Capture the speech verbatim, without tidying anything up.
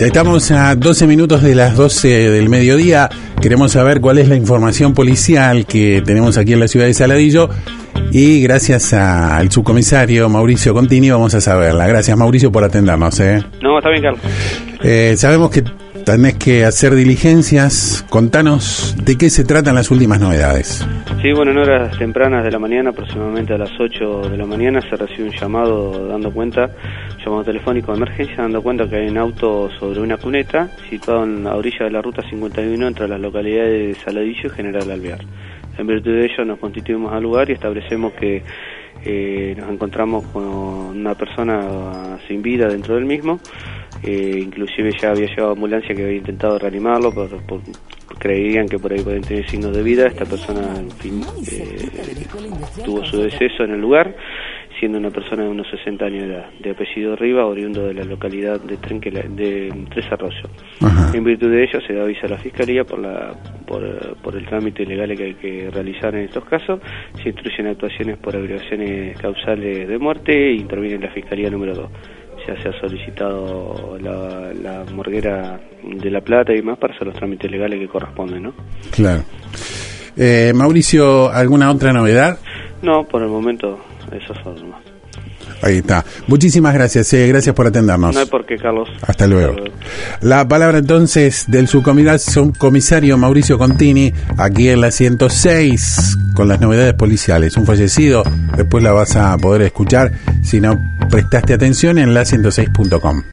Estamos a doce minutos de las doce del mediodía. Queremos saber cuál es la información policial que tenemos aquí en la ciudad de Saladillo. Y gracias a, al subcomisario Mauricio Contini vamos a saberla. Gracias, Mauricio, por atendernos. ¿eh? No, está bien, Carlos. Eh, sabemos que tenés que hacer diligencias. Contanos de qué se tratan las últimas novedades. Sí, bueno, en horas tempranas de la mañana, aproximadamente a las ocho de la mañana, se recibe un llamado dando cuenta, un llamado telefónico de emergencia, dando cuenta que hay un auto sobre una cuneta situado en la orilla de la ruta cincuenta y uno entre las localidades de Saladillo y General Alvear. En virtud de ello nos constituimos al lugar y establecemos que eh, nos encontramos con una persona sin vida dentro del mismo. Eh, inclusive ya había llevado ambulancia que había intentado reanimarlo, por, por, creían que por ahí podían tener signos de vida. Esta persona, en fin, eh, tuvo su deceso en el lugar, siendo una persona de unos sesenta años de edad, de apellido Riva, oriundo de la localidad de, Trenquela, de Tres Arroyos. Ajá. En virtud de ello se da aviso a la Fiscalía por, la, por, por el trámite legal que hay que realizar en estos casos. Se instruyen actuaciones por agregaciones causales de muerte e interviene la Fiscalía número dos. Ya se ha solicitado la, la morguera de La Plata y más para hacer los trámites legales que corresponden, ¿no? Claro. Eh, Mauricio, ¿alguna otra novedad? No, por el momento eso es todo nomás. Ahí está. Muchísimas gracias, eh, gracias por atendernos. No hay por qué, Carlos. Hasta luego. Hasta luego. La palabra entonces del subcomisario Mauricio Contini, aquí en la ciento seis, con las novedades policiales. Un fallecido, después la vas a poder escuchar si no prestaste atención en la ciento seis punto com.